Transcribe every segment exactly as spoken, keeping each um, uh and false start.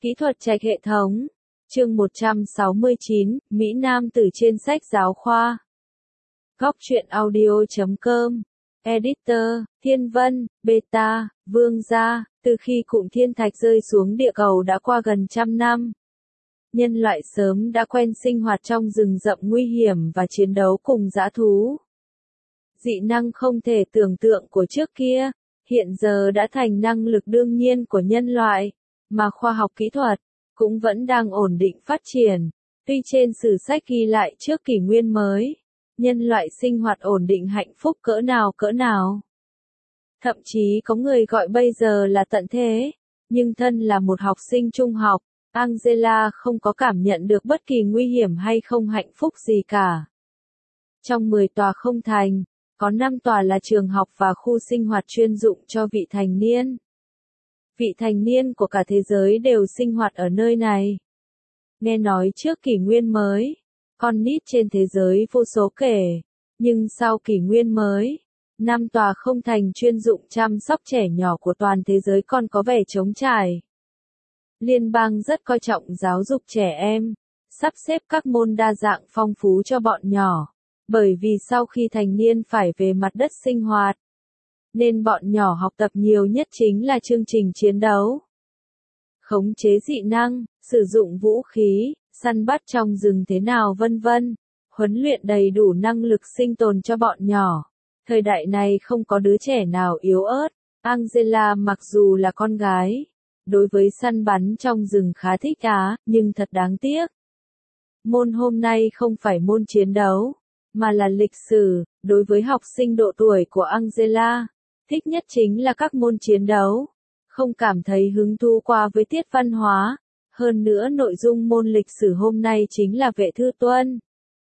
Kỹ thuật trạch hệ thống. Chương một trăm sáu mươi chín, Mỹ Nam từ trên sách giáo khoa. Góc truyện audio chấm com. Editor, Thiên Vân, Beta, Vương Gia. Từ khi cụm thiên thạch rơi xuống địa cầu đã qua gần trăm năm. Nhân loại sớm đã quen sinh hoạt trong rừng rậm nguy hiểm và chiến đấu cùng dã thú. Dị năng không thể tưởng tượng của trước kia, hiện giờ đã thành năng lực đương nhiên của nhân loại, mà khoa học kỹ thuật cũng vẫn đang ổn định phát triển. Tuy trên sử sách ghi lại trước kỷ nguyên mới, nhân loại sinh hoạt ổn định hạnh phúc cỡ nào cỡ nào. Thậm chí có người gọi bây giờ là tận thế, nhưng thân là một học sinh trung học, Angela không có cảm nhận được bất kỳ nguy hiểm hay không hạnh phúc gì cả. Trong mười tòa không thành, có năm tòa là trường học và khu sinh hoạt chuyên dụng cho vị thành niên. Vị thành niên của cả thế giới đều sinh hoạt ở nơi này. Nghe nói trước kỷ nguyên mới, con nít trên thế giới vô số kể, nhưng sau kỷ nguyên mới, năm tòa không thành chuyên dụng chăm sóc trẻ nhỏ của toàn thế giới còn có vẻ trống trải. Liên bang rất coi trọng giáo dục trẻ em, sắp xếp các môn đa dạng phong phú cho bọn nhỏ, bởi vì sau khi thành niên phải về mặt đất sinh hoạt, nên bọn nhỏ học tập nhiều nhất chính là chương trình chiến đấu, khống chế dị năng, sử dụng vũ khí, săn bắt trong rừng thế nào vân vân, huấn luyện đầy đủ năng lực sinh tồn cho bọn nhỏ. Thời đại này không có đứa trẻ nào yếu ớt. Angela mặc dù là con gái, đối với săn bắn trong rừng khá thích á, nhưng thật đáng tiếc. Môn hôm nay không phải môn chiến đấu, mà là lịch sử. Đối với học sinh độ tuổi của Angela, thích nhất chính là các môn chiến đấu, không cảm thấy hứng thú qua với tiết văn hóa. Hơn nữa nội dung môn lịch sử hôm nay chính là Vệ Thư Tuân.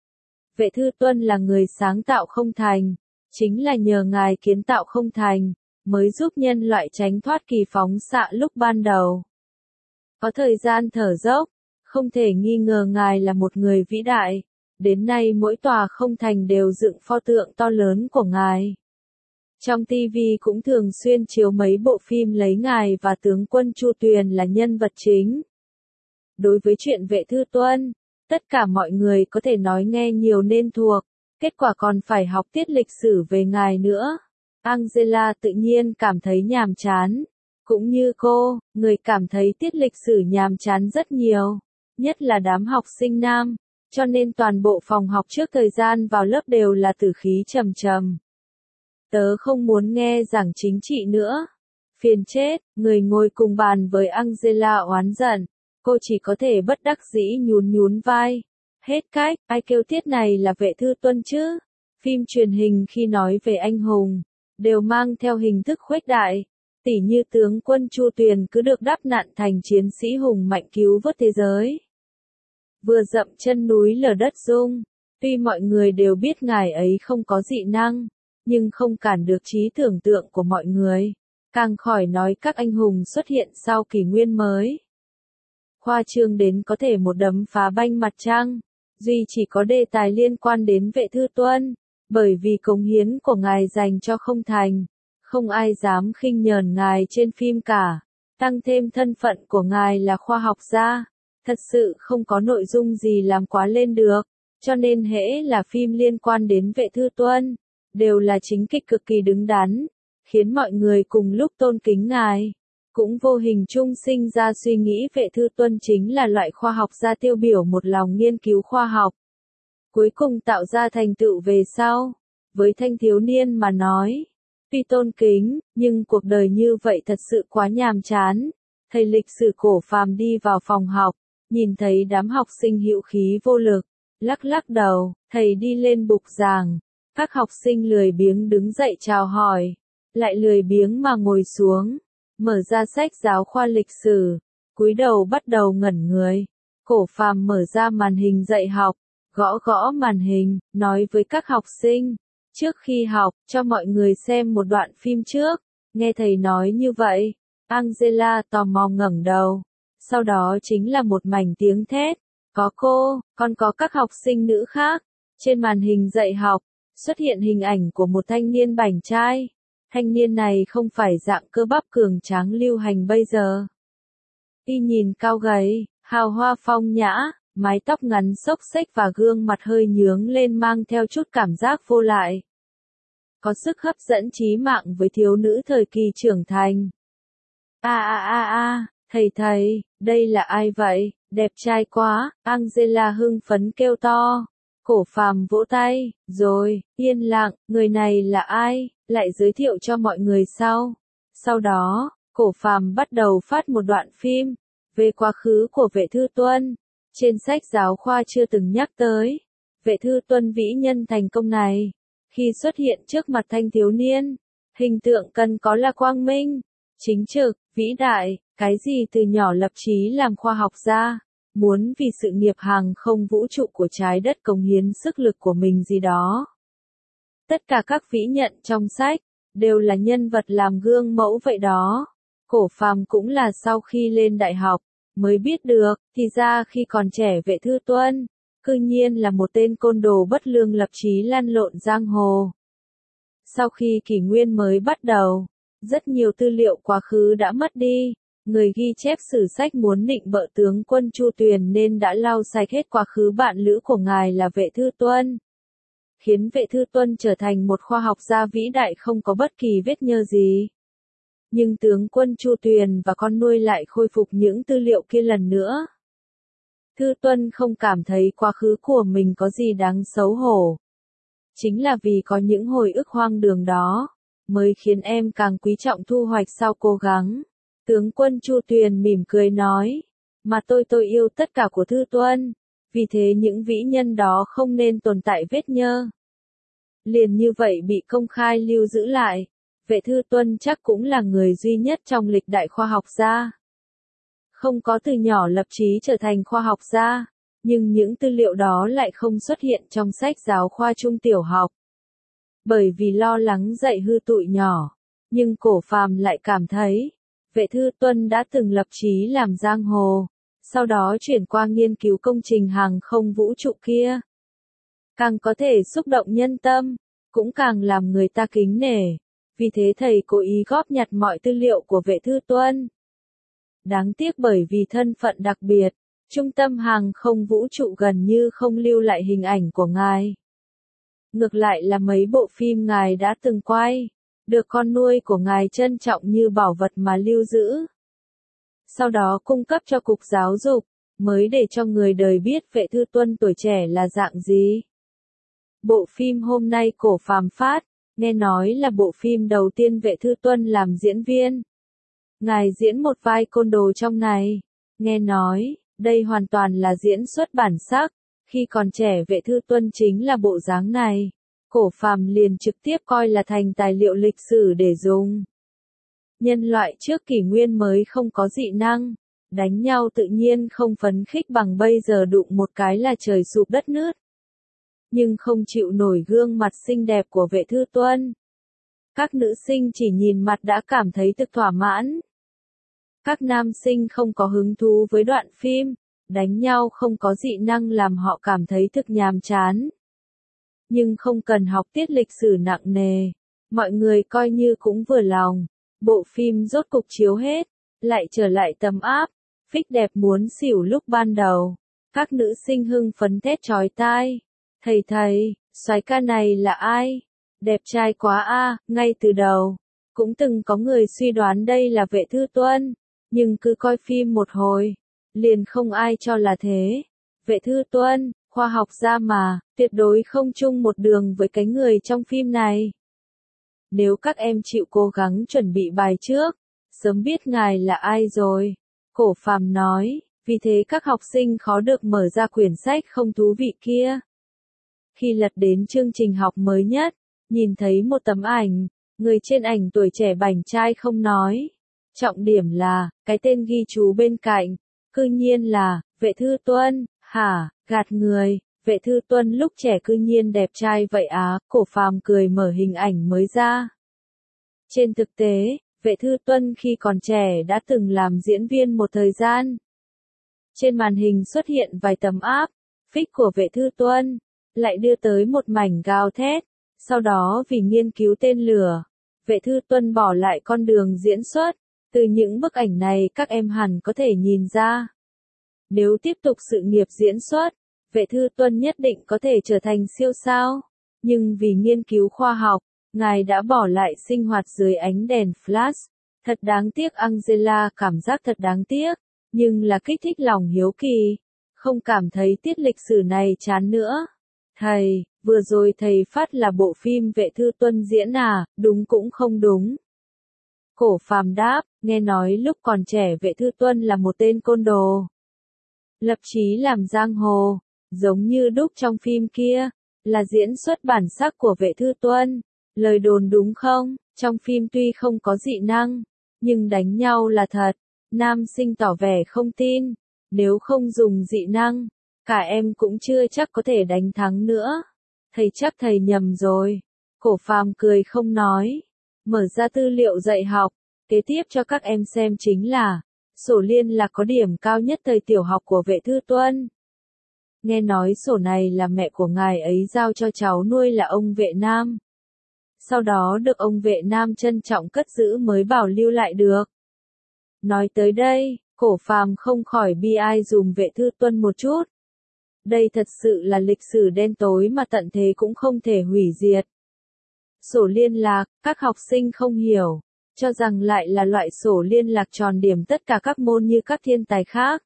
Vệ Thư Tuân là người sáng tạo không thành, chính là nhờ ngài kiến tạo không thành, mới giúp nhân loại tránh thoát kỳ phóng xạ lúc ban đầu. Có thời gian thở dốc, không thể nghi ngờ ngài là một người vĩ đại. Đến nay mỗi tòa không thành đều dựng pho tượng to lớn của ngài. Trong ti vi cũng thường xuyên chiếu mấy bộ phim lấy ngài và tướng quân Chu Tuyền là nhân vật chính. Đối với chuyện Vệ Thư Tuân, tất cả mọi người có thể nói nghe nhiều nên thuộc, kết quả còn phải học tiết lịch sử về ngài nữa. Angela tự nhiên cảm thấy nhàm chán. Cũng như cô, người cảm thấy tiết lịch sử nhàm chán rất nhiều, nhất là đám học sinh nam, cho nên toàn bộ phòng học trước thời gian vào lớp đều là tử khí trầm trầm. Tớ không muốn nghe giảng chính trị nữa. Phiền chết, người ngồi cùng bàn với Angela oán giận. Cô chỉ có thể bất đắc dĩ nhún nhún vai. Hết cách, ai kêu tiết này là Vệ Thư Tuân chứ? Phim truyền hình khi nói về anh hùng, đều mang theo hình thức khuếch đại. Tỉ như tướng quân Chu Tuyền cứ được đắp nặn thành chiến sĩ hùng mạnh cứu vớt thế giới. Vừa dậm chân núi lở đất rung. Tuy mọi người đều biết ngài ấy không có dị năng, nhưng không cản được trí tưởng tượng của mọi người. Càng khỏi nói các anh hùng xuất hiện sau kỷ nguyên mới. Khoa trương đến có thể một đấm phá banh mặt trăng. Duy chỉ có đề tài liên quan đến Vệ Thư Tuân, bởi vì cống hiến của ngài dành cho không thành, không ai dám khinh nhờn ngài trên phim cả. Tăng thêm thân phận của ngài là khoa học gia, thật sự không có nội dung gì làm quá lên được, cho nên hễ là phim liên quan đến Vệ Thư Tuân, đều là chính kịch cực kỳ đứng đắn, khiến mọi người cùng lúc tôn kính ngài. Cũng vô hình chung sinh ra suy nghĩ Vệ Thư Tuân chính là loại khoa học gia tiêu biểu một lòng nghiên cứu khoa học. Cuối cùng tạo ra thành tựu về sau. Với thanh thiếu niên mà nói, tuy tôn kính, nhưng cuộc đời như vậy thật sự quá nhàm chán. Thầy lịch sử cổ phàm đi vào phòng học, nhìn thấy đám học sinh hữu khí vô lực, lắc lắc đầu, thầy đi lên bục giảng. Các học sinh lười biếng đứng dậy chào hỏi, lại lười biếng mà ngồi xuống. Mở ra sách giáo khoa lịch sử, cúi đầu bắt đầu ngẩn người. Cổ phàm mở ra màn hình dạy học, gõ gõ màn hình, nói với các học sinh, trước khi học, cho mọi người xem một đoạn phim trước. Nghe thầy nói như vậy, Angela tò mò ngẩng đầu, sau đó chính là một mảnh tiếng thét, có cô, còn có các học sinh nữ khác. Trên màn hình dạy học, xuất hiện hình ảnh của một thanh niên bảnh trai. Thanh niên này không phải dạng cơ bắp cường tráng lưu hành bây giờ. Y nhìn cao gầy, hào hoa phong nhã, mái tóc ngắn xốc xếch và gương mặt hơi nhướng lên mang theo chút cảm giác vô lại. Có sức hấp dẫn chí mạng với thiếu nữ thời kỳ trưởng thành. A a a a, thầy thầy, đây là ai vậy, đẹp trai quá, Angela hưng phấn kêu to. Cổ Phàm vỗ tay, rồi, yên lặng, người này là ai, lại giới thiệu cho mọi người sau. Sau đó, Cổ Phàm bắt đầu phát một đoạn phim, về quá khứ của Vệ Thư Tuân. Trên sách giáo khoa chưa từng nhắc tới. Vệ Thư Tuân vĩ nhân thành công này, khi xuất hiện trước mặt thanh thiếu niên, hình tượng cần có là quang minh, chính trực, vĩ đại, cái gì từ nhỏ lập chí làm khoa học gia, muốn vì sự nghiệp hàng không vũ trụ của trái đất cống hiến sức lực của mình gì đó. Tất cả các vĩ nhân trong sách, đều là nhân vật làm gương mẫu vậy đó. Cổ Phàm cũng là sau khi lên đại học, mới biết được, thì ra khi còn trẻ Vệ Thư Tuân, cư nhiên là một tên côn đồ bất lương lập chí lăn lộn giang hồ. Sau khi kỷ nguyên mới bắt đầu, rất nhiều tư liệu quá khứ đã mất đi, người ghi chép sử sách muốn nịnh bợ tướng quân Chu Tuyền nên đã lau sạch hết quá khứ bạn lữ của ngài là Vệ Thư Tuân. Khiến Vệ Thư Tuân trở thành một khoa học gia vĩ đại không có bất kỳ vết nhơ gì. Nhưng tướng quân Chu Tuyền và con nuôi lại khôi phục những tư liệu kia lần nữa. Thư Tuân không cảm thấy quá khứ của mình có gì đáng xấu hổ. Chính là vì có những hồi ức hoang đường đó, mới khiến em càng quý trọng thu hoạch sau cố gắng. Tướng quân Chu Tuyền mỉm cười nói, mà tôi tôi yêu tất cả của Thư Tuân, vì thế những vĩ nhân đó không nên tồn tại vết nhơ. Liền như vậy bị công khai lưu giữ lại, Vệ Thư Tuân chắc cũng là người duy nhất trong lịch đại khoa học gia. Không có từ nhỏ lập chí trở thành khoa học gia, nhưng những tư liệu đó lại không xuất hiện trong sách giáo khoa trung tiểu học. Bởi vì lo lắng dạy hư tụi nhỏ, nhưng Cổ Phàm lại cảm thấy, Vệ Thư Tuân đã từng lập chí làm giang hồ, sau đó chuyển qua nghiên cứu công trình hàng không vũ trụ kia. Càng có thể xúc động nhân tâm, cũng càng làm người ta kính nể, vì thế thầy cố ý góp nhặt mọi tư liệu của Vệ Thư Tuân. Đáng tiếc bởi vì thân phận đặc biệt, trung tâm hàng không vũ trụ gần như không lưu lại hình ảnh của ngài. Ngược lại là mấy bộ phim ngài đã từng quay, được con nuôi của ngài trân trọng như bảo vật mà lưu giữ. Sau đó cung cấp cho Cục Giáo dục, mới để cho người đời biết Vệ Thư Tuân tuổi trẻ là dạng gì. Bộ phim hôm nay Cổ Phàm phát, nghe nói là bộ phim đầu tiên Vệ Thư Tuân làm diễn viên. Ngài diễn một vai côn đồ trong này. Nghe nói, đây hoàn toàn là diễn xuất bản sắc. Khi còn trẻ Vệ Thư Tuân chính là bộ dáng này. Cổ Phàm liền trực tiếp coi là thành tài liệu lịch sử để dùng. Nhân loại trước kỷ nguyên mới không có dị năng. Đánh nhau tự nhiên không phấn khích bằng bây giờ đụng một cái là trời sụp đất nứt. Nhưng không chịu nổi gương mặt xinh đẹp của Vệ Thư Tuân. Các nữ sinh chỉ nhìn mặt đã cảm thấy thực thỏa mãn. Các nam sinh không có hứng thú với đoạn phim, đánh nhau không có dị năng làm họ cảm thấy thực nhàm chán. Nhưng không cần học tiết lịch sử nặng nề, mọi người coi như cũng vừa lòng. Bộ phim rốt cục chiếu hết, lại trở lại tấm áp, phích đẹp muốn xỉu lúc ban đầu. Các nữ sinh hưng phấn thét chói tai. Thầy thầy, soái ca này là ai? Đẹp trai quá a, ngay từ đầu. Cũng từng có người suy đoán đây là Vệ Thư Tuân, nhưng cứ coi phim một hồi, liền không ai cho là thế. Vệ Thư Tuân, khoa học gia mà, tuyệt đối không chung một đường với cái người trong phim này. Nếu các em chịu cố gắng chuẩn bị bài trước, sớm biết ngài là ai rồi. Cổ Phàm nói, vì thế các học sinh khó được mở ra quyển sách không thú vị kia. Khi lật đến chương trình học mới nhất, nhìn thấy một tấm ảnh, người trên ảnh tuổi trẻ bảnh trai không nói. Trọng điểm là, cái tên ghi chú bên cạnh, cư nhiên là, Vệ Thư Tuân, hả, gạt người, Vệ Thư Tuân lúc trẻ cư nhiên đẹp trai vậy á, Cổ Phàm cười mở hình ảnh mới ra. Trên thực tế, Vệ Thư Tuân khi còn trẻ đã từng làm diễn viên một thời gian. Trên màn hình xuất hiện vài tấm áp, phích của Vệ Thư Tuân, lại đưa tới một mảnh gào thét, sau đó vì nghiên cứu tên lửa, Vệ Thư Tuân bỏ lại con đường diễn xuất, Từ những bức ảnh này các em hẳn có thể nhìn ra. Nếu tiếp tục sự nghiệp diễn xuất, Vệ Thư Tuân nhất định có thể trở thành siêu sao. Nhưng vì nghiên cứu khoa học, ngài đã bỏ lại sinh hoạt dưới ánh đèn flash. Thật đáng tiếc, Angela cảm giác thật đáng tiếc, nhưng là kích thích lòng hiếu kỳ. Không cảm thấy tiết lịch sử này chán nữa. Thầy, vừa rồi thầy phát là bộ phim Vệ Thư Tuân diễn à, đúng cũng không đúng. Cổ Phàm đáp, nghe nói lúc còn trẻ Vệ Thư Tuân là một tên côn đồ. Lập chí làm giang hồ, giống như đúc trong phim kia, là diễn xuất bản sắc của Vệ Thư Tuân. Lời đồn đúng không? Trong phim tuy không có dị năng, nhưng đánh nhau là thật. Nam sinh tỏ vẻ không tin, nếu không dùng dị năng, cả em cũng chưa chắc có thể đánh thắng nữa. Thầy chắc thầy nhầm rồi. Cổ Phàm cười không nói, mở ra tư liệu dạy học, kế tiếp cho các em xem chính là sổ liên lạc có điểm cao nhất thời tiểu học của Vệ Thư Tuân. Nghe nói sổ này là mẹ của ngài ấy giao cho cháu nuôi là ông Vệ Nam. Sau đó được ông Vệ Nam trân trọng cất giữ mới bảo lưu lại được. Nói tới đây, Cổ Phàm không khỏi bi ai dùm Vệ Thư Tuân một chút. Đây thật sự là lịch sử đen tối mà tận thế cũng không thể hủy diệt. Sổ liên lạc, các học sinh không hiểu, cho rằng lại là loại sổ liên lạc tròn điểm tất cả các môn như các thiên tài khác.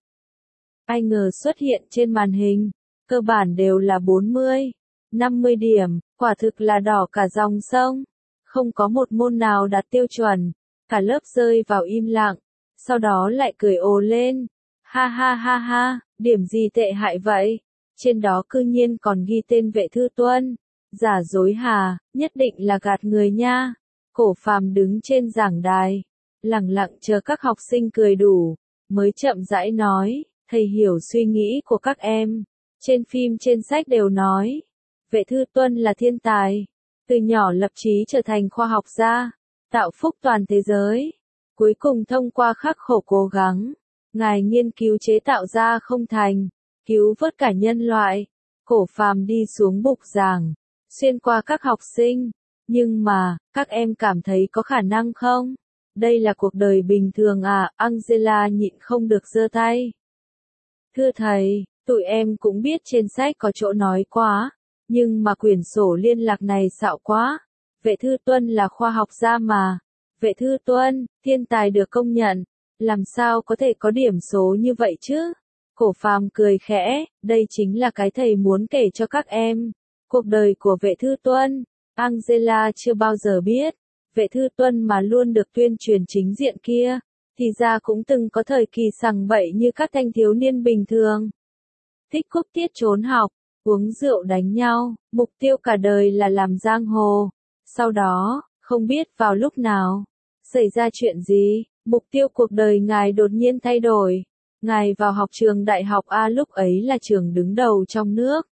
Ai ngờ xuất hiện trên màn hình, cơ bản đều là bốn mươi, năm mươi điểm, quả thực là đỏ cả dòng sông. Không có một môn nào đạt tiêu chuẩn, cả lớp rơi vào im lặng, sau đó lại cười ồ lên. Ha ha ha ha, điểm gì tệ hại vậy? Trên đó cư nhiên còn ghi tên Vệ Thư Tuân. Giả dối hà, nhất định là gạt người nha. Cổ Phàm đứng trên giảng đài, lặng lặng chờ các học sinh cười đủ, mới chậm rãi nói, thầy hiểu suy nghĩ của các em. Trên phim trên sách đều nói, Vệ Thư Tuân là thiên tài, từ nhỏ lập chí trở thành khoa học gia, tạo phúc toàn thế giới. Cuối cùng thông qua khắc khổ cố gắng, ngài nghiên cứu chế tạo ra không thành, cứu vớt cả nhân loại. Cổ Phàm đi xuống bục giảng, xuyên qua các học sinh. Nhưng mà, các em cảm thấy có khả năng không? Đây là cuộc đời bình thường à? Angela nhịn không được giơ tay. Thưa thầy, tụi em cũng biết trên sách có chỗ nói quá, nhưng mà quyển sổ liên lạc này xạo quá. Vệ Thư Tuân là khoa học gia mà. Vệ Thư Tuân, thiên tài được công nhận, làm sao có thể có điểm số như vậy chứ? Cổ Phàm cười khẽ, đây chính là cái thầy muốn kể cho các em. Cuộc đời của Vệ Thư Tuân, Angela chưa bao giờ biết. Vệ Thư Tuân mà luôn được tuyên truyền chính diện kia, thì ra cũng từng có thời kỳ sằng bậy như các thanh thiếu niên bình thường. Thích cúp tiết trốn học, uống rượu đánh nhau, mục tiêu cả đời là làm giang hồ. Sau đó, không biết vào lúc nào, xảy ra chuyện gì, mục tiêu cuộc đời ngài đột nhiên thay đổi. Ngài vào học trường đại học A, lúc ấy là trường đứng đầu trong nước.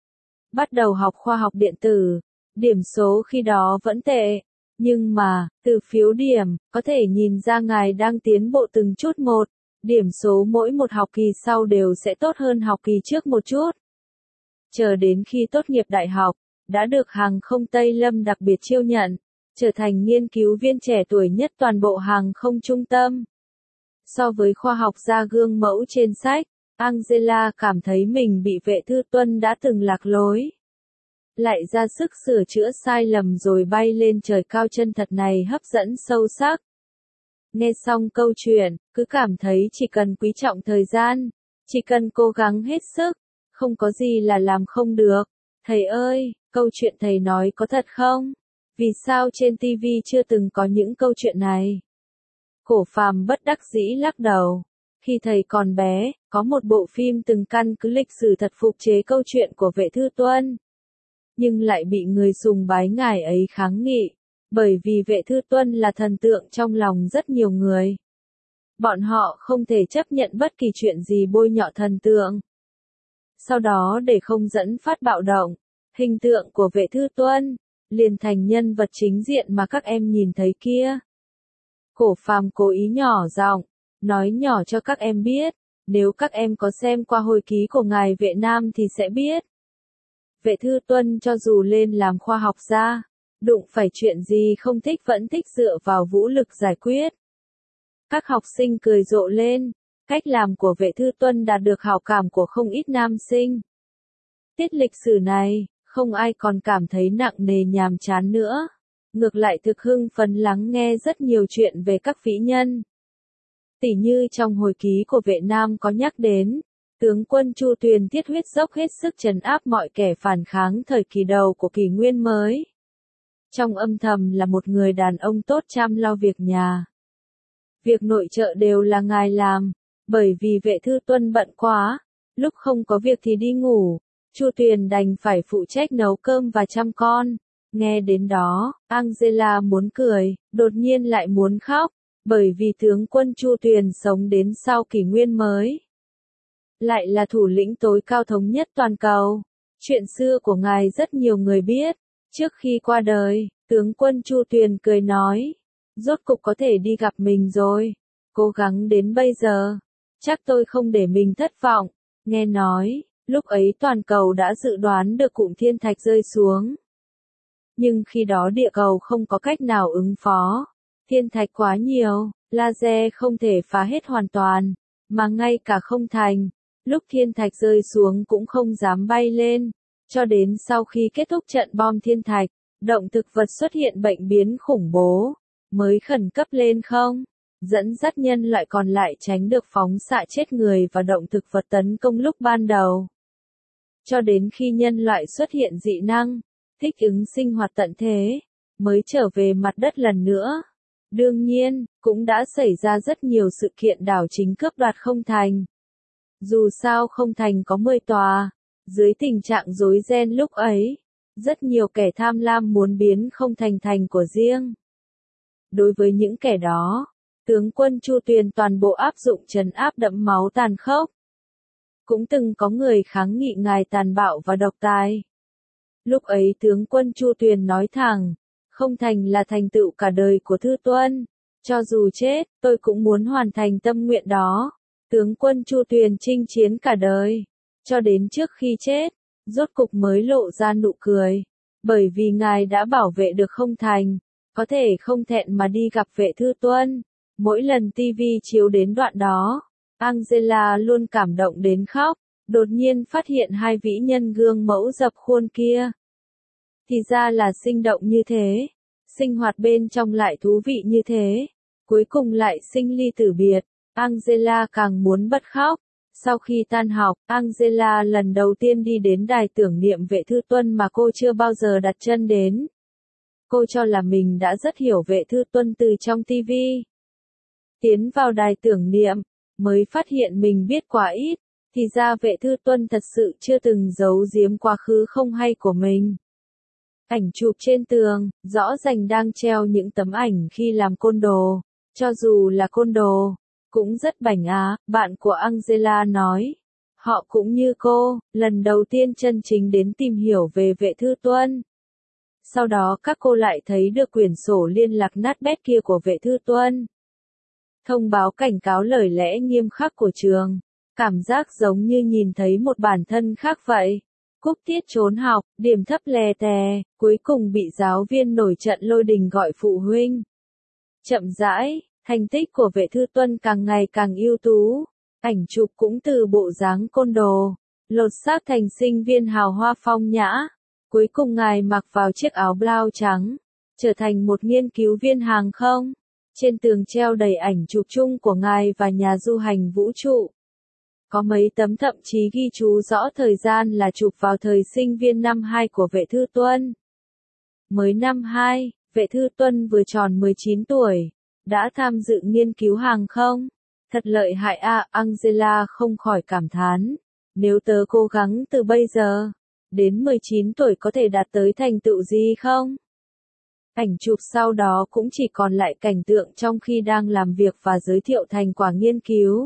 Bắt đầu học khoa học điện tử, điểm số khi đó vẫn tệ. Nhưng mà, từ phiếu điểm, có thể nhìn ra ngài đang tiến bộ từng chút một. Điểm số mỗi một học kỳ sau đều sẽ tốt hơn học kỳ trước một chút. Chờ đến khi tốt nghiệp đại học, đã được hàng không Tây Lâm đặc biệt chiêu nhận, trở thành nghiên cứu viên trẻ tuổi nhất toàn bộ hàng không trung tâm. So với khoa học gia gương mẫu trên sách, Angela cảm thấy mình bị Vệ Thư Tuân đã từng lạc lối. Lại ra sức sửa chữa sai lầm rồi bay lên trời cao, chân thật này hấp dẫn sâu sắc. Nghe xong câu chuyện, cứ cảm thấy chỉ cần quý trọng thời gian, chỉ cần cố gắng hết sức, không có gì là làm không được. Thầy ơi, câu chuyện thầy nói có thật không? Vì sao trên ti vi chưa từng có những câu chuyện này? Cổ Phàm bất đắc dĩ lắc đầu. Khi thầy còn bé, có một bộ phim từng căn cứ lịch sử thật phục chế câu chuyện của Vệ Thư Tuân. Nhưng lại bị người sùng bái ngài ấy kháng nghị, bởi vì Vệ Thư Tuân là thần tượng trong lòng rất nhiều người. Bọn họ không thể chấp nhận bất kỳ chuyện gì bôi nhọ thần tượng. Sau đó để không dẫn phát bạo động, hình tượng của Vệ Thư Tuân liền thành nhân vật chính diện mà các em nhìn thấy kia. Cổ Phàm cố ý nhỏ giọng, nói nhỏ cho các em biết, nếu các em có xem qua hồi ký của ngài Vệ Nam thì sẽ biết. Vệ Thư Tuân cho dù lên làm khoa học gia, đụng phải chuyện gì không thích vẫn thích dựa vào vũ lực giải quyết. Các học sinh cười rộ lên, cách làm của Vệ Thư Tuân đạt được hảo cảm của không ít nam sinh. Tiết lịch sử này, không ai còn cảm thấy nặng nề nhàm chán nữa. Ngược lại thực hưng phấn lắng nghe rất nhiều chuyện về các vĩ nhân. Tỉ như trong hồi ký của Vệ Nam có nhắc đến, tướng quân Chu Tuyền tiết huyết dốc hết sức trấn áp mọi kẻ phản kháng thời kỳ đầu của kỷ nguyên mới. Trong âm thầm là một người đàn ông tốt chăm lo việc nhà. Việc nội trợ đều là ngài làm, bởi vì Vệ Thư Tuân bận quá, lúc không có việc thì đi ngủ, Chu Tuyền đành phải phụ trách nấu cơm và chăm con. Nghe đến đó, Angela muốn cười, đột nhiên lại muốn khóc, bởi vì tướng quân Chu Tuyền sống đến sau kỷ nguyên mới. Lại là thủ lĩnh tối cao thống nhất toàn cầu. Chuyện xưa của ngài rất nhiều người biết. Trước khi qua đời, tướng quân Chu Tuyền cười nói, rốt cục có thể đi gặp mình rồi. Cố gắng đến bây giờ, chắc tôi không để mình thất vọng. Nghe nói, lúc ấy toàn cầu đã dự đoán được cụm thiên thạch rơi xuống. Nhưng khi đó địa cầu không có cách nào ứng phó. Thiên thạch quá nhiều, laser không thể phá hết hoàn toàn, mà ngay cả không thành. Lúc thiên thạch rơi xuống cũng không dám bay lên. Cho đến sau khi kết thúc trận bom thiên thạch, động thực vật xuất hiện bệnh biến khủng bố, mới khẩn cấp lên không, dẫn dắt nhân loại còn lại tránh được phóng xạ chết người và động thực vật tấn công lúc ban đầu. Cho đến khi nhân loại xuất hiện dị năng, thích ứng sinh hoạt tận thế, mới trở về mặt đất lần nữa. Đương nhiên, cũng đã xảy ra rất nhiều sự kiện đảo chính cướp đoạt không thành. Dù sao không thành có mười tòa, dưới tình trạng rối ren lúc ấy, rất nhiều kẻ tham lam muốn biến không thành thành của riêng. Đối với những kẻ đó, tướng quân Chu Tuyền toàn bộ áp dụng trấn áp đẫm máu tàn khốc. Cũng từng có người kháng nghị ngài tàn bạo và độc tài. Lúc ấy tướng quân Chu Tuyền nói thẳng, không thành là thành tựu cả đời của Thư Tuân. Cho dù chết, tôi cũng muốn hoàn thành tâm nguyện đó. Tướng quân Chu Tuyền chinh chiến cả đời, cho đến trước khi chết, rốt cục mới lộ ra nụ cười. Bởi vì ngài đã bảo vệ được không thành, có thể không thẹn mà đi gặp Vệ Thư Tuân. Mỗi lần ti vi chiếu đến đoạn đó, Angela luôn cảm động đến khóc, đột nhiên phát hiện hai vĩ nhân gương mẫu dập khuôn kia. Thì ra là sinh động như thế, sinh hoạt bên trong lại thú vị như thế, cuối cùng lại sinh ly tử biệt. Angela càng muốn bật khóc. Sau khi tan học, Angela lần đầu tiên đi đến đài tưởng niệm Vệ Thư Tuân mà cô chưa bao giờ đặt chân đến. Cô cho là mình đã rất hiểu Vệ Thư Tuân từ trong ti vi. Tiến vào đài tưởng niệm, mới phát hiện mình biết quá ít, thì ra Vệ Thư Tuân thật sự chưa từng giấu giếm quá khứ không hay của mình. Ảnh chụp trên tường, rõ ràng đang treo những tấm ảnh khi làm côn đồ, cho dù là côn đồ, cũng rất bảnh á, bạn của Angela nói. Họ cũng như cô, lần đầu tiên chân chính đến tìm hiểu về Vệ Thư Tuân. Sau đó các cô lại thấy được quyển sổ liên lạc nát bét kia của Vệ Thư Tuân. Thông báo cảnh cáo lời lẽ nghiêm khắc của trường. Cảm giác giống như nhìn thấy một bản thân khác vậy. Cúp tiết trốn học, điểm thấp lè tè, cuối cùng bị giáo viên nổi trận lôi đình gọi phụ huynh. Chậm rãi, thành tích của Vệ Thư Tuân càng ngày càng ưu tú. Ảnh chụp cũng từ bộ dáng côn đồ, lột xác thành sinh viên hào hoa phong nhã. Cuối cùng ngài mặc vào chiếc áo blau trắng, trở thành một nghiên cứu viên hàng không. Trên tường treo đầy ảnh chụp chung của ngài và nhà du hành vũ trụ. Có mấy tấm thậm chí ghi chú rõ thời gian là chụp vào thời sinh viên năm hai của Vệ Thư Tuân. Mới năm hai, Vệ Thư Tuân vừa tròn mười chín tuổi, đã tham dự nghiên cứu hàng không. Thật lợi hại à, Angela không khỏi cảm thán. Nếu tớ cố gắng từ bây giờ, đến mười chín tuổi có thể đạt tới thành tựu gì không? Ảnh chụp sau đó cũng chỉ còn lại cảnh tượng trong khi đang làm việc và giới thiệu thành quả nghiên cứu.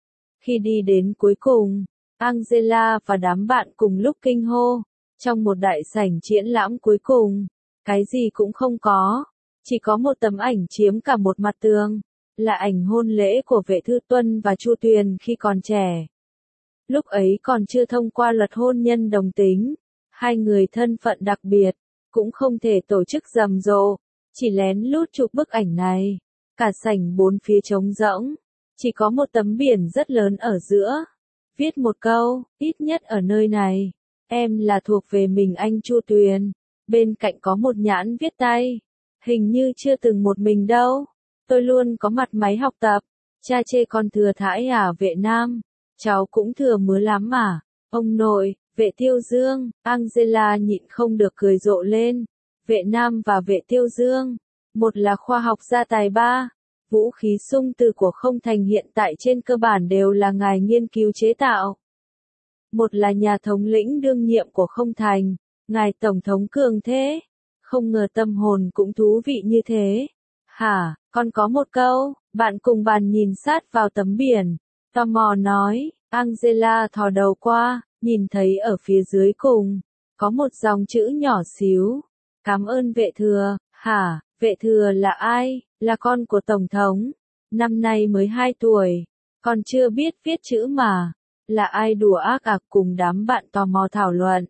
Khi đi đến cuối cùng, Angela và đám bạn cùng lúc kinh hô. Trong một đại sảnh triển lãm cuối cùng, cái gì cũng không có. Chỉ có một tấm ảnh chiếm cả một mặt tường. Là ảnh hôn lễ của Vệ Thư Tuân và Chu Tuyền khi còn trẻ. Lúc ấy còn chưa thông qua luật hôn nhân đồng tính. Hai người thân phận đặc biệt, cũng không thể tổ chức rầm rộ. Chỉ lén lút chụp bức ảnh này. cả sảnh bốn phía trống rỗng, chỉ có một tấm biển rất lớn ở giữa. Viết một câu, ít nhất ở nơi này, em là thuộc về mình anh Chu Tuyền. Bên cạnh có một nhãn viết tay, hình như chưa từng một mình đâu. Tôi luôn có mặt máy học tập, cha chê con thừa thãi à Vệ Nam, cháu cũng thừa mứa lắm mà. Ông nội, Vệ Tiêu Dương, Angela nhịn không được cười rộ lên. Vệ Nam và Vệ Tiêu Dương, một là khoa học gia tài ba, vũ khí xung từ của không thành hiện tại trên cơ bản đều là ngài nghiên cứu chế tạo. Một là nhà thống lĩnh đương nhiệm của không thành, ngài Tổng thống cường thế. Không ngờ tâm hồn cũng thú vị như thế. Hả, con có một câu, bạn cùng bàn nhìn sát vào tấm biển. Tò mò nói, Angela thò đầu qua, nhìn thấy ở phía dưới cùng, có một dòng chữ nhỏ xíu. Cảm ơn Vệ Thừa. Hả, Vệ Thừa là ai? Là con của Tổng thống. Năm nay mới hai tuổi, còn chưa biết viết chữ mà. Là ai đùa ác ạc cùng đám bạn tò mò thảo luận.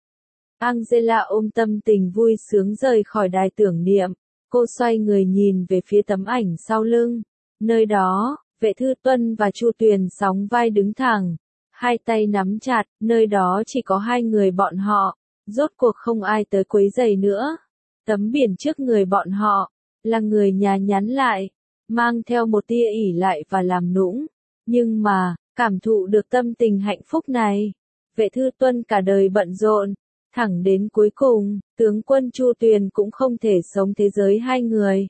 Angela ôm tâm tình vui sướng rời khỏi đài tưởng niệm. Cô xoay người nhìn về phía tấm ảnh sau lưng. Nơi đó, Vệ Thư Tuân và Chu Tuyền sóng vai đứng thẳng, hai tay nắm chặt, nơi đó chỉ có hai người bọn họ. Rốt cuộc không ai tới quấy rầy nữa. Tấm biển trước người bọn họ, là người nhà nhắn lại, mang theo một tia ỉ lại và làm nũng. Nhưng mà, cảm thụ được tâm tình hạnh phúc này, Vệ Thư Tuân cả đời bận rộn, thẳng đến cuối cùng, tướng quân Chu Tuyền cũng không thể sống thế giới hai người.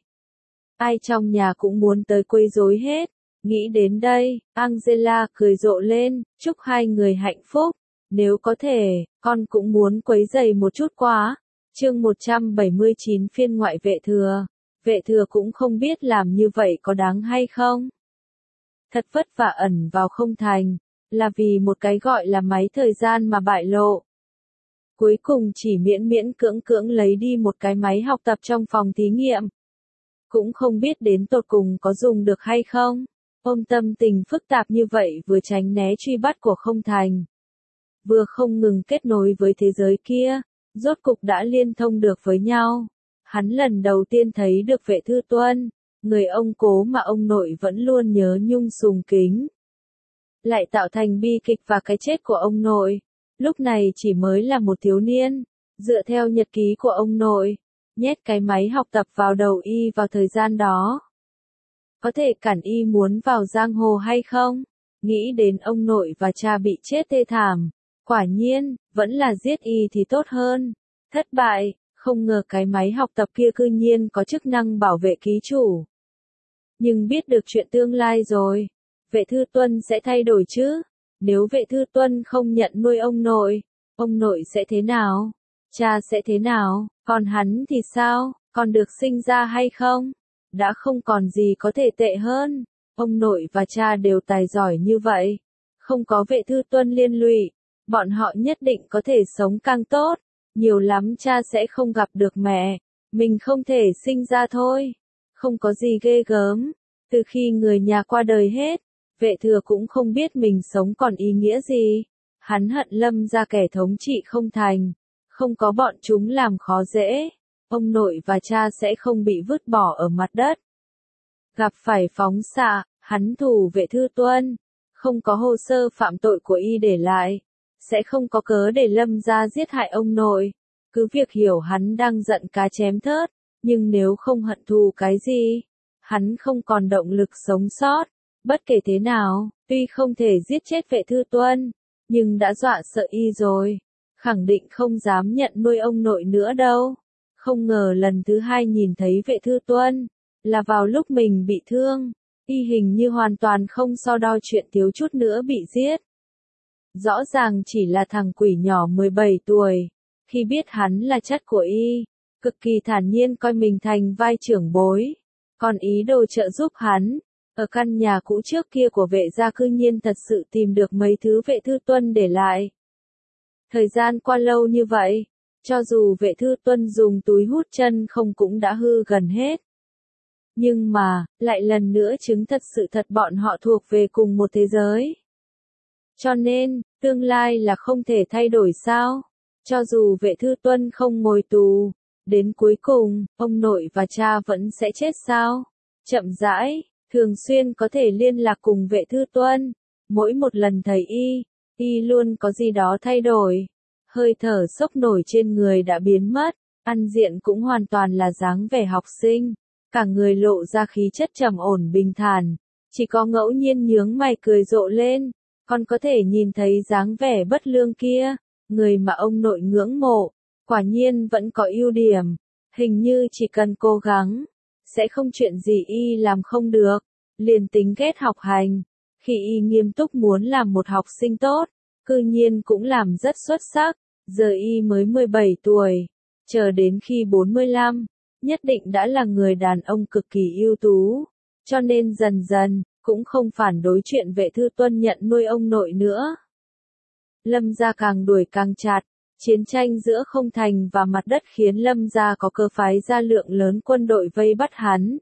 Ai trong nhà cũng muốn tới quấy rối hết. Nghĩ đến đây, Angela cười rộ lên, chúc hai người hạnh phúc. Nếu có thể, con cũng muốn quấy rầy một chút quá. Chương một trăm bảy mươi chín phiên ngoại Vệ Thừa. Vệ Thừa cũng không biết làm như vậy có đáng hay không. Thật vất vả ẩn vào không thành, là vì một cái gọi là máy thời gian mà bại lộ. Cuối cùng chỉ miễn miễn cưỡng cưỡng lấy đi một cái máy học tập trong phòng thí nghiệm. Cũng không biết đến tột cùng có dùng được hay không. Ôm tâm tình phức tạp như vậy vừa tránh né truy bắt của không thành, vừa không ngừng kết nối với thế giới kia, rốt cục đã liên thông được với nhau. Hắn lần đầu tiên thấy được Vệ Thư Tuân, người ông cố mà ông nội vẫn luôn nhớ nhung sùng kính. Lại tạo thành bi kịch và cái chết của ông nội. Lúc này chỉ mới là một thiếu niên, dựa theo nhật ký của ông nội, nhét cái máy học tập vào đầu y vào thời gian đó. Có thể cản y muốn vào giang hồ hay không? Nghĩ đến ông nội và cha bị chết thê thảm. Quả nhiên, vẫn là giết y thì tốt hơn. Thất bại, không ngờ cái máy học tập kia cư nhiên có chức năng bảo vệ ký chủ. Nhưng biết được chuyện tương lai rồi, Vệ Thư Tuân sẽ thay đổi chứ? Nếu Vệ Thư Tuân không nhận nuôi ông nội, ông nội sẽ thế nào? Cha sẽ thế nào? Còn hắn thì sao? Còn được sinh ra hay không? Đã không còn gì có thể tệ hơn. Ông nội và cha đều tài giỏi như vậy. Không có Vệ Thư Tuân liên lụy, bọn họ nhất định có thể sống càng tốt. Nhiều lắm cha sẽ không gặp được mẹ. Mình không thể sinh ra thôi. Không có gì ghê gớm. Từ khi người nhà qua đời hết, Vệ Thừa cũng không biết mình sống còn ý nghĩa gì. Hắn hận Lâm ra kẻ thống trị không thành. Không có bọn chúng làm khó dễ, ông nội và cha sẽ không bị vứt bỏ ở mặt đất. Gặp phải phóng xạ, hắn thù Vệ Thư Tuân, không có hồ sơ phạm tội của y để lại, sẽ không có cớ để Lâm ra giết hại ông nội. Cứ việc hiểu hắn đang giận cá chém thớt, nhưng nếu không hận thù cái gì, hắn không còn động lực sống sót. Bất kể thế nào, tuy không thể giết chết Vệ Thư Tuân, nhưng đã dọa sợ y rồi. Khẳng định không dám nhận nuôi ông nội nữa đâu. Không ngờ lần thứ hai nhìn thấy Vệ Thư Tuân, là vào lúc mình bị thương. Y hình như hoàn toàn không so đo chuyện thiếu chút nữa bị giết. Rõ ràng chỉ là thằng quỷ nhỏ mười bảy tuổi. Khi biết hắn là chất của y, cực kỳ thản nhiên coi mình thành vai trưởng bối. Còn ý đồ trợ giúp hắn. Ở căn nhà cũ trước kia của Vệ gia cư nhiên thật sự tìm được mấy thứ Vệ Thư Tuân để lại. Thời gian qua lâu như vậy, cho dù Vệ Thư Tuân dùng túi hút chân không cũng đã hư gần hết. Nhưng mà, lại lần nữa chứng thật sự thật bọn họ thuộc về cùng một thế giới. Cho nên, tương lai là không thể thay đổi sao? Cho dù Vệ Thư Tuân không ngồi tù, đến cuối cùng, ông nội và cha vẫn sẽ chết sao? chậm rãi, thường xuyên có thể liên lạc cùng Vệ Thư Tuân. Mỗi một lần thấy y, y luôn có gì đó thay đổi. Hơi thở sốc nổi trên người đã biến mất, ăn diện cũng hoàn toàn là dáng vẻ học sinh, cả người lộ ra khí chất trầm ổn bình thản, chỉ có ngẫu nhiên nhướng mày cười rộ lên, còn có thể nhìn thấy dáng vẻ bất lương kia, người mà ông nội ngưỡng mộ, quả nhiên vẫn có ưu điểm, hình như chỉ cần cố gắng, sẽ không chuyện gì y làm không được, liền tính ghét học hành, khi y nghiêm túc muốn làm một học sinh tốt, cư nhiên cũng làm rất xuất sắc, giờ y mới mười bảy tuổi, chờ đến khi bốn mươi lăm, nhất định đã là người đàn ông cực kỳ ưu tú, cho nên dần dần, cũng không phản đối chuyện Vệ Thư Tuân nhận nuôi ông nội nữa. Lâm gia càng đuổi càng chặt, chiến tranh giữa không thành và mặt đất khiến Lâm gia có cơ phái ra lượng lớn quân đội vây bắt hắn.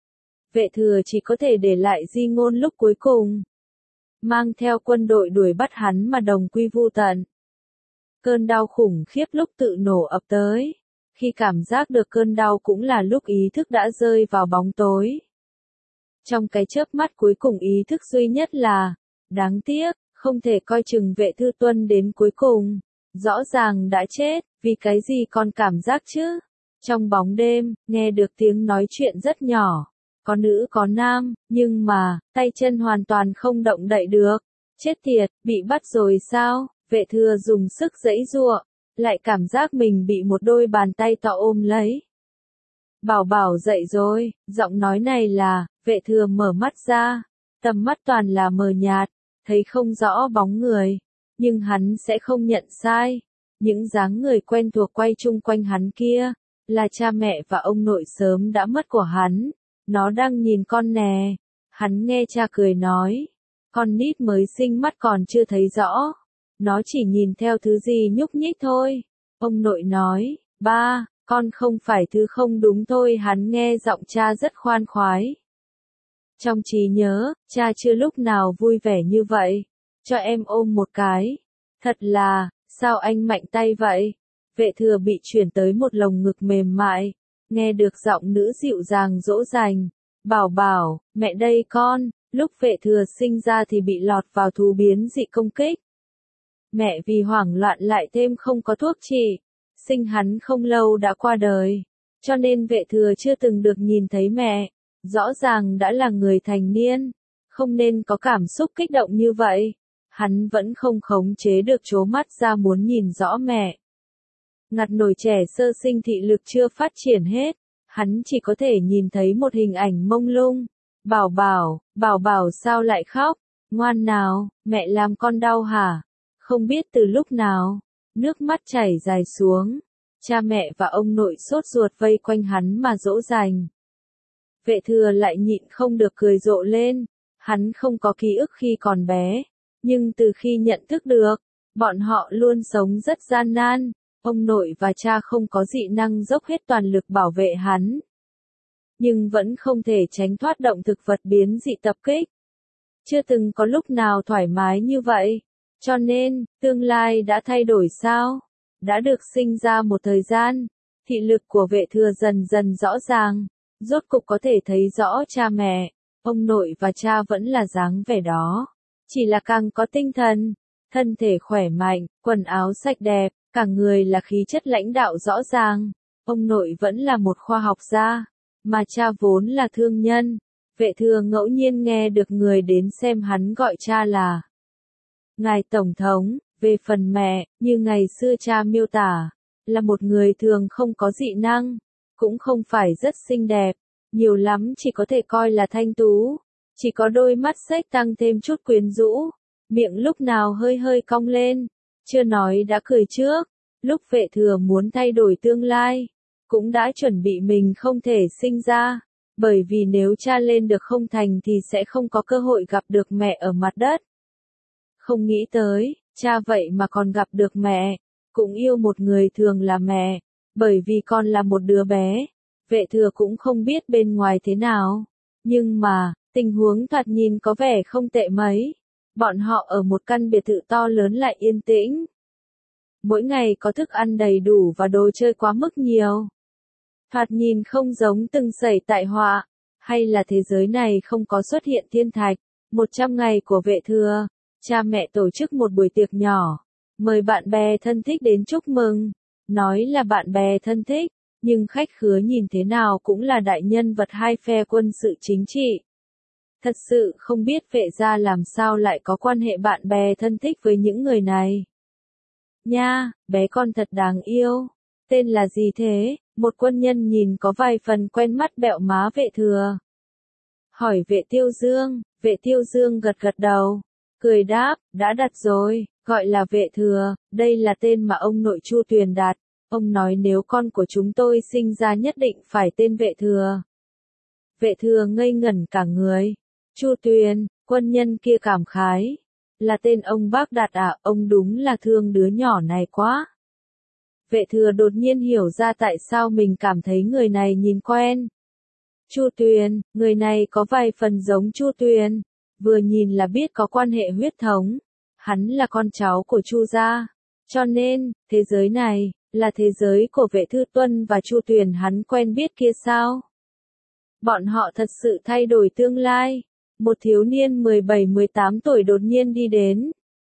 Vệ Thừa chỉ có thể để lại di ngôn lúc cuối cùng, mang theo quân đội đuổi bắt hắn mà đồng quy vu tận. Cơn đau khủng khiếp lúc tự nổ ập tới, khi cảm giác được cơn đau cũng là lúc ý thức đã rơi vào bóng tối. Trong cái chớp mắt cuối cùng ý thức duy nhất là, đáng tiếc, không thể coi chừng Vệ Thư Tuân đến cuối cùng, rõ ràng đã chết, vì cái gì còn cảm giác chứ? Trong bóng đêm, nghe được tiếng nói chuyện rất nhỏ, có nữ có nam, nhưng mà, tay chân hoàn toàn không động đậy được. Chết tiệt, bị bắt rồi sao? Vệ Thừa dùng sức giãy giụa, lại cảm giác mình bị một đôi bàn tay to ôm lấy. Bảo Bảo dậy rồi, giọng nói này là, Vệ Thừa mở mắt ra, tầm mắt toàn là mờ nhạt, thấy không rõ bóng người, nhưng hắn sẽ không nhận sai. Những dáng người quen thuộc quay chung quanh hắn kia, là cha mẹ và ông nội sớm đã mất của hắn, nó đang nhìn con nè. Hắn nghe cha cười nói, con nít mới sinh mắt còn chưa thấy rõ, nó chỉ nhìn theo thứ gì nhúc nhích thôi. Ông nội nói, ba, con không phải thứ không đúng thôi. Hắn nghe giọng cha rất khoan khoái. Trong trí nhớ, cha chưa lúc nào vui vẻ như vậy, cho em ôm một cái. Thật là, sao anh mạnh tay vậy? Vệ Thừa bị chuyển tới một lồng ngực mềm mại, nghe được giọng nữ dịu dàng dỗ dành. Bảo Bảo, mẹ đây con. Lúc Vệ Thừa sinh ra thì bị lọt vào thú biến dị công kích. Mẹ vì hoảng loạn lại thêm không có thuốc trị, sinh hắn không lâu đã qua đời, cho nên Vệ Thừa chưa từng được nhìn thấy mẹ. Rõ ràng đã là người thành niên, không nên có cảm xúc kích động như vậy. Hắn vẫn không khống chế được trố mắt ra muốn nhìn rõ mẹ. Ngặt nổi trẻ sơ sinh thị lực chưa phát triển hết, hắn chỉ có thể nhìn thấy một hình ảnh mông lung. Bảo Bảo, Bảo Bảo sao lại khóc? Ngoan nào, mẹ làm con đau hả? Không biết từ lúc nào, nước mắt chảy dài xuống. Cha mẹ và ông nội sốt ruột vây quanh hắn mà dỗ dành. Vệ Thừa lại nhịn không được cười rộ lên. Hắn không có ký ức khi còn bé, nhưng từ khi nhận thức được, bọn họ luôn sống rất gian nan. Ông nội và cha không có dị năng dốc hết toàn lực bảo vệ hắn, nhưng vẫn không thể tránh thoát động thực vật biến dị tập kích. Chưa từng có lúc nào thoải mái như vậy. Cho nên, tương lai đã thay đổi sao? Đã được sinh ra một thời gian, thị lực của Vệ Thừa dần dần rõ ràng, rốt cục có thể thấy rõ cha mẹ, ông nội và cha vẫn là dáng vẻ đó. Chỉ là càng có tinh thần, thân thể khỏe mạnh, quần áo sạch đẹp, cả người là khí chất lãnh đạo rõ ràng. Ông nội vẫn là một khoa học gia, mà cha vốn là thương nhân. Vệ Thừa ngẫu nhiên nghe được người đến xem hắn gọi cha là Ngài Tổng thống. Về phần mẹ, như ngày xưa cha miêu tả, là một người thường không có dị năng, cũng không phải rất xinh đẹp, nhiều lắm chỉ có thể coi là thanh tú, chỉ có đôi mắt xếch tăng thêm chút quyến rũ, miệng lúc nào hơi hơi cong lên, chưa nói đã cười trước. Lúc Vệ Thừa muốn thay đổi tương lai, cũng đã chuẩn bị mình không thể sinh ra, bởi vì nếu cha lên được không thành thì sẽ không có cơ hội gặp được mẹ ở mặt đất. Không nghĩ tới, cha vậy mà còn gặp được mẹ, cũng yêu một người thường là mẹ, bởi vì con là một đứa bé. Vệ Thừa cũng không biết bên ngoài thế nào, nhưng mà, tình huống thoạt nhìn có vẻ không tệ mấy. Bọn họ ở một căn biệt thự to lớn lại yên tĩnh. Mỗi ngày có thức ăn đầy đủ và đồ chơi quá mức nhiều. Thoạt nhìn không giống từng xảy tại họa. Hay là thế giới này không có xuất hiện thiên thạch? một trăm ngày của vệ thừa, cha mẹ tổ chức một buổi tiệc nhỏ, mời bạn bè thân thích đến chúc mừng. Nói là bạn bè thân thích, nhưng khách khứa nhìn thế nào cũng là đại nhân vật hai phe quân sự chính trị. Thật sự không biết vệ gia làm sao lại có quan hệ bạn bè thân thích với những người này. Nha, bé con thật đáng yêu. Tên là gì thế? Một quân nhân nhìn có vài phần quen mắt bẹo má vệ thừa. Hỏi vệ Tiêu Dương, vệ Tiêu Dương gật gật đầu, cười đáp, đã đặt rồi, gọi là vệ thừa, đây là tên mà ông nội Chu Tuyền đặt. Ông nói nếu con của chúng tôi sinh ra nhất định phải tên vệ thừa. Vệ thừa ngây ngẩn cả người. Chu Tuyền, quân nhân kia cảm khái. Là tên ông bác đặt à, ông đúng là thương đứa nhỏ này quá. Vệ thừa đột nhiên hiểu ra tại sao mình cảm thấy người này nhìn quen. Chu Tuyền, người này có vài phần giống Chu Tuyền. Vừa nhìn là biết có quan hệ huyết thống. Hắn là con cháu của Chu gia. Cho nên, thế giới này, là thế giới của vệ Thư Tuân và Chu Tuyền hắn quen biết kia sao? Bọn họ thật sự thay đổi tương lai. Một thiếu niên mười bảy mười tám tuổi đột nhiên đi đến.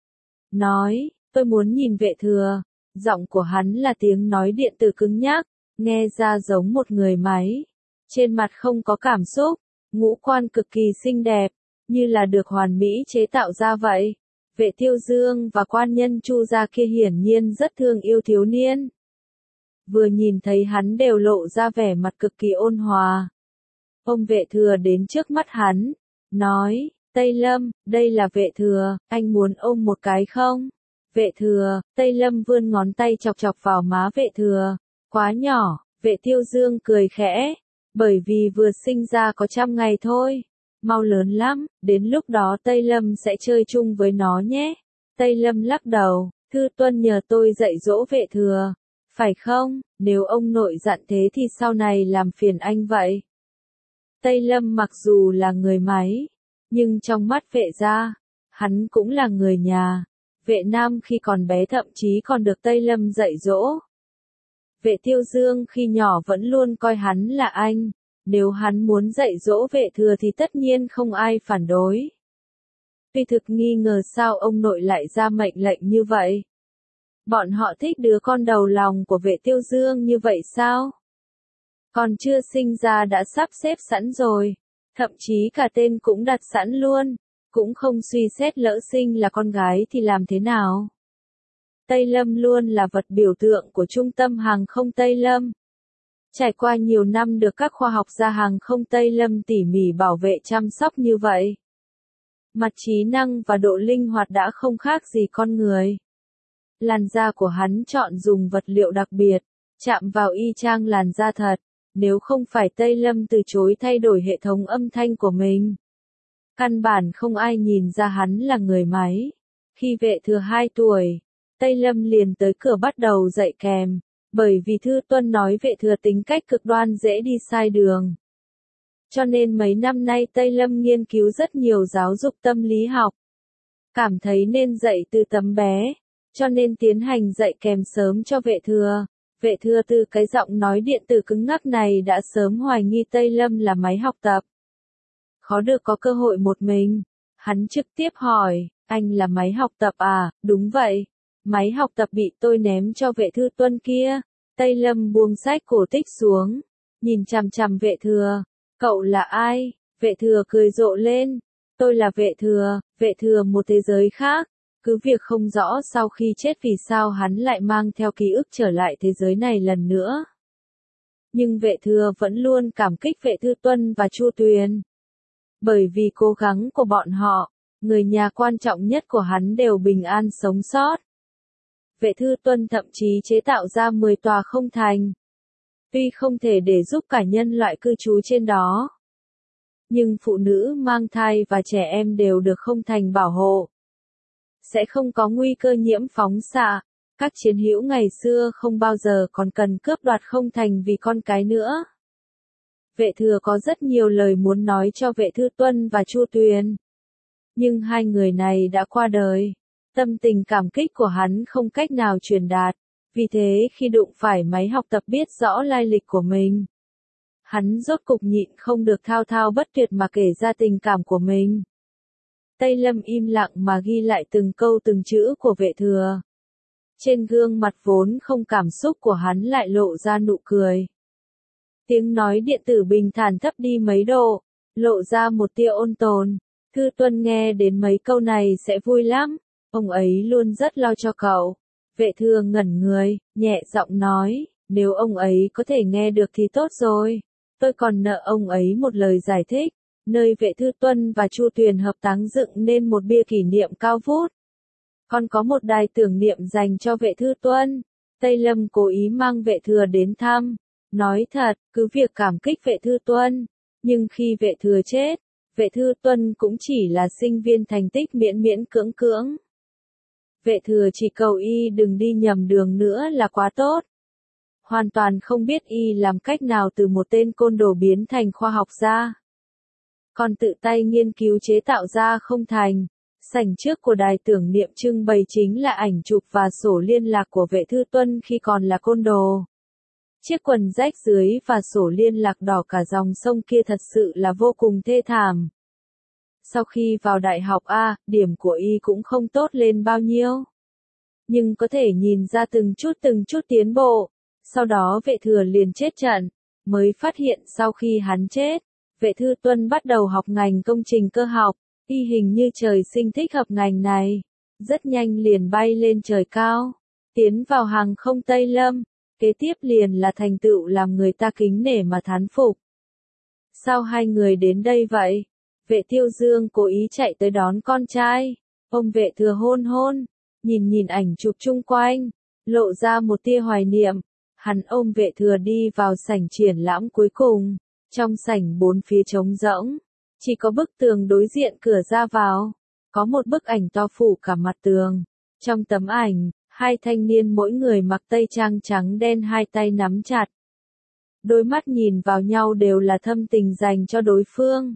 Nói, tôi muốn nhìn vệ thừa. Giọng của hắn là tiếng nói điện tử cứng nhắc, nghe ra giống một người máy. Trên mặt không có cảm xúc, ngũ quan cực kỳ xinh đẹp, như là được hoàn mỹ chế tạo ra vậy. Vệ Tiêu Dương và quan nhân Chu gia kia hiển nhiên rất thương yêu thiếu niên. Vừa nhìn thấy hắn đều lộ ra vẻ mặt cực kỳ ôn hòa. Ông vệ thừa đến trước mắt hắn, nói, Tây Lâm, đây là vệ thừa, anh muốn ôm một cái không? Vệ thừa, Tây Lâm vươn ngón tay chọc chọc vào má vệ thừa, quá nhỏ, vệ Tiêu Dương cười khẽ, bởi vì vừa sinh ra có trăm ngày thôi, mau lớn lắm, đến lúc đó Tây Lâm sẽ chơi chung với nó nhé. Tây Lâm lắc đầu, Thư Tuân nhờ tôi dạy dỗ vệ thừa, phải không, nếu ông nội dặn thế thì sau này làm phiền anh vậy. Tây Lâm mặc dù là người máy, nhưng trong mắt vệ gia, hắn cũng là người nhà. Vệ Nam khi còn bé thậm chí còn được Tây Lâm dạy dỗ. Vệ Tiêu Dương khi nhỏ vẫn luôn coi hắn là anh, nếu hắn muốn dạy dỗ vệ thừa thì tất nhiên không ai phản đối. Tuy thực nghi ngờ sao ông nội lại ra mệnh lệnh như vậy. Bọn họ thích đứa con đầu lòng của vệ Tiêu Dương như vậy sao? Còn chưa sinh ra đã sắp xếp sẵn rồi, thậm chí cả tên cũng đặt sẵn luôn. Cũng không suy xét lỡ sinh là con gái thì làm thế nào. Tây Lâm luôn là vật biểu tượng của trung tâm hàng không Tây Lâm. Trải qua nhiều năm được các khoa học gia hàng không Tây Lâm tỉ mỉ bảo vệ chăm sóc như vậy. Mặt trí năng và độ linh hoạt đã không khác gì con người. Làn da của hắn chọn dùng vật liệu đặc biệt, chạm vào y chang làn da thật, nếu không phải Tây Lâm từ chối thay đổi hệ thống âm thanh của mình. Căn bản không ai nhìn ra hắn là người máy. Khi vệ thừa hai tuổi, Tây Lâm liền tới cửa bắt đầu dạy kèm, bởi vì Thư Tuân nói vệ thừa tính cách cực đoan dễ đi sai đường. Cho nên mấy năm nay Tây Lâm nghiên cứu rất nhiều giáo dục tâm lý học. Cảm thấy nên dạy từ tấm bé, cho nên tiến hành dạy kèm sớm cho vệ thừa. Vệ thừa từ cái giọng nói điện tử cứng ngắc này đã sớm hoài nghi Tây Lâm là máy học tập. Khó được có cơ hội một mình. Hắn trực tiếp hỏi, anh là máy học tập à? Đúng vậy. Máy học tập bị tôi ném cho vệ Thư Tuân kia. Tây Lâm buông sách cổ tích xuống, nhìn chằm chằm vệ thừa. Cậu là ai? Vệ thừa cười rộ lên. Tôi là vệ thừa, vệ thừa một thế giới khác. Cứ việc không rõ sau khi chết vì sao hắn lại mang theo ký ức trở lại thế giới này lần nữa. Nhưng vệ thừa vẫn luôn cảm kích vệ Thư Tuân và Chu Tuyền. Bởi vì cố gắng của bọn họ, người nhà quan trọng nhất của hắn đều bình an sống sót. Vệ Thư Tuân thậm chí chế tạo ra mười tòa không thành. Tuy không thể để giúp cả nhân loại cư trú trên đó, nhưng phụ nữ mang thai và trẻ em đều được không thành bảo hộ. Sẽ không có nguy cơ nhiễm phóng xạ. Các chiến hữu ngày xưa không bao giờ còn cần cướp đoạt không thành vì con cái nữa. Vệ thừa có rất nhiều lời muốn nói cho vệ Thư Tuân và Chu Tuyền. Nhưng hai người này đã qua đời. Tâm tình cảm kích của hắn không cách nào truyền đạt. Vì thế khi đụng phải máy học tập biết rõ lai lịch của mình, Hắn rốt cục nhịn không được thao thao bất tuyệt mà kể ra tình cảm của mình. Tây Lâm im lặng mà ghi lại từng câu từng chữ của Vệ Thừa. Trên gương mặt vốn không cảm xúc của hắn lại lộ ra nụ cười. Tiếng nói điện tử bình thản thấp đi mấy độ, lộ ra một tia ôn tồn. Thư Tuân nghe đến mấy câu này sẽ vui lắm, ông ấy luôn rất lo cho cậu. Vệ Thừa ngẩn người, nhẹ giọng nói, nếu ông ấy có thể nghe được thì tốt rồi. Tôi còn nợ ông ấy một lời giải thích, nơi Vệ Thư Tuân và Chu Tuyền hợp táng dựng nên một bia kỷ niệm cao vút. Còn có một đài tưởng niệm dành cho Vệ Thư Tuân. Tây Lâm cố ý mang Vệ Thừa đến thăm. Nói thật, cứ việc cảm kích Vệ Thư Tuân, nhưng khi Vệ Thừa chết, Vệ Thư Tuân cũng chỉ là sinh viên thành tích miễn miễn cưỡng cưỡng. Vệ Thừa chỉ cầu y đừng đi nhầm đường nữa là quá tốt. Hoàn toàn không biết y làm cách nào từ một tên côn đồ biến thành khoa học gia. Còn tự tay nghiên cứu chế tạo ra không thành. Sảnh trước của đài tưởng niệm trưng bày chính là ảnh chụp và sổ liên lạc của Vệ Thư Tuân khi còn là côn đồ. Chiếc quần rách dưới và sổ liên lạc đỏ cả dòng sông kia thật sự là vô cùng thê thảm. Sau khi vào đại học A, điểm của y cũng không tốt lên bao nhiêu. Nhưng có thể nhìn ra từng chút từng chút tiến bộ. Sau đó Vệ Thừa liền chết trận, mới phát hiện sau khi hắn chết, Vệ Thư Tuân bắt đầu học ngành công trình cơ học, y hình như trời sinh thích hợp ngành này, rất nhanh liền bay lên trời cao, tiến vào hàng không Tây Lâm, kế tiếp liền là thành tựu làm người ta kính nể mà thán phục. Sao hai người đến đây vậy? Vệ Tiêu Dương cố ý chạy tới đón con trai, ôm Vệ Thừa hôn hôn, nhìn nhìn ảnh chụp chung quanh, lộ ra một tia hoài niệm. Hắn ôm Vệ Thừa đi vào sảnh triển lãm cuối cùng, trong sảnh bốn phía trống rỗng, chỉ có bức tường đối diện cửa ra vào, có một bức ảnh to phủ cả mặt tường. Trong tấm ảnh, hai thanh niên mỗi người mặc tây trang trắng đen hai tay nắm chặt. Đôi mắt nhìn vào nhau đều là thâm tình dành cho đối phương.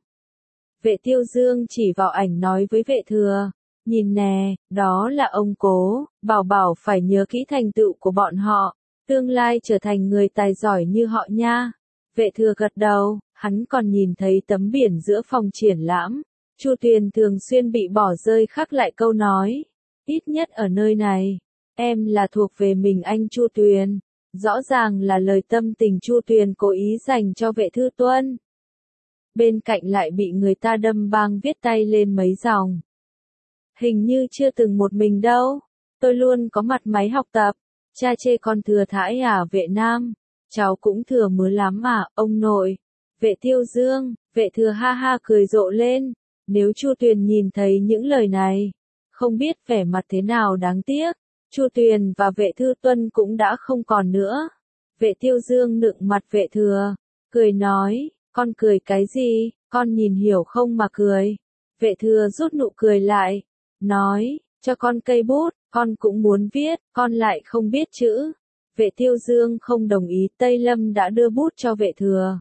Vệ Tiêu Dương chỉ vào ảnh nói với Vệ Thừa, nhìn nè, đó là ông Cố, bảo bảo phải nhớ kỹ thành tựu của bọn họ. Tương lai trở thành người tài giỏi như họ nha. Vệ Thừa gật đầu, hắn còn nhìn thấy tấm biển giữa phòng triển lãm. Chu Tuyền thường xuyên bị bỏ rơi khắc lại câu nói. Ít nhất ở nơi này, em là thuộc về mình anh Chu Tuyền. Rõ ràng là lời tâm tình Chu Tuyền cố ý dành cho Vệ Thư Tuân. Bên cạnh lại bị người ta đâm bang viết tay lên mấy dòng. Hình như chưa từng một mình đâu. Tôi luôn có mặt máy học tập. Cha chê con thừa thãi à Vệ Nam, cháu cũng thừa mứa lắm à, ông nội. Vệ Tiêu Dương, Vệ Thừa ha ha cười rộ lên, nếu Chu Tuyền nhìn thấy những lời này, không biết vẻ mặt thế nào đáng tiếc. Chu Tuyền và Vệ Thư Tuân cũng đã không còn nữa. Vệ Tiêu Dương nựng mặt Vệ Thừa, cười nói, con cười cái gì, con nhìn hiểu không mà cười. Vệ Thừa rút nụ cười lại, nói, cho con cây bút. Con cũng muốn viết, con lại không biết chữ. Vệ Tiêu Dương không đồng ý, Tây Lâm đã đưa bút cho Vệ Thừa.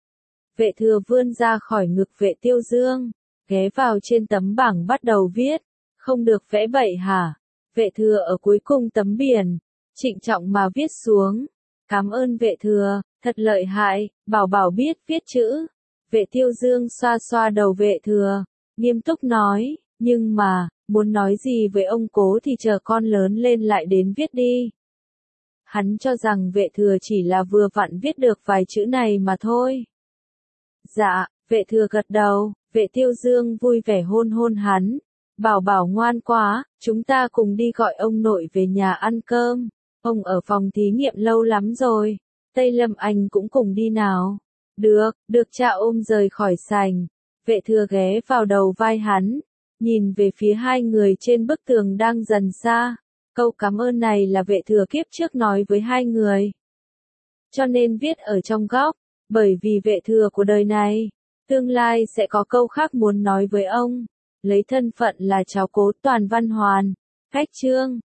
Vệ Thừa vươn ra khỏi ngực Vệ Tiêu Dương, ghé vào trên tấm bảng bắt đầu viết. Không được vẽ bậy hả? Vệ Thừa ở cuối cùng tấm biển, trịnh trọng mà viết xuống. Cảm ơn Vệ Thừa, thật lợi hại, bảo bảo biết viết chữ. Vệ Tiêu Dương xoa xoa đầu Vệ Thừa, nghiêm túc nói, nhưng mà, muốn nói gì với ông Cố thì chờ con lớn lên lại đến viết đi. Hắn cho rằng Vệ Thừa chỉ là vừa vặn viết được vài chữ này mà thôi. Dạ, Vệ Thừa gật đầu, Vệ Tiêu Dương vui vẻ hôn hôn hắn. Bảo bảo ngoan quá, chúng ta cùng đi gọi ông nội về nhà ăn cơm. Ông ở phòng thí nghiệm lâu lắm rồi. Tây Lâm anh cũng cùng đi nào. Được, được cha ôm rời khỏi sảnh. Vệ Thừa ghé vào đầu vai hắn. Nhìn về phía hai người trên bức tường đang dần xa. Câu cảm ơn này là Vệ Thừa kiếp trước nói với hai người. Cho nên viết ở trong góc. Bởi vì Vệ Thừa của đời này, tương lai sẽ có câu khác muốn nói với ông. Lấy thân phận là cháu Cố Toàn Văn Hoàn. Cách chương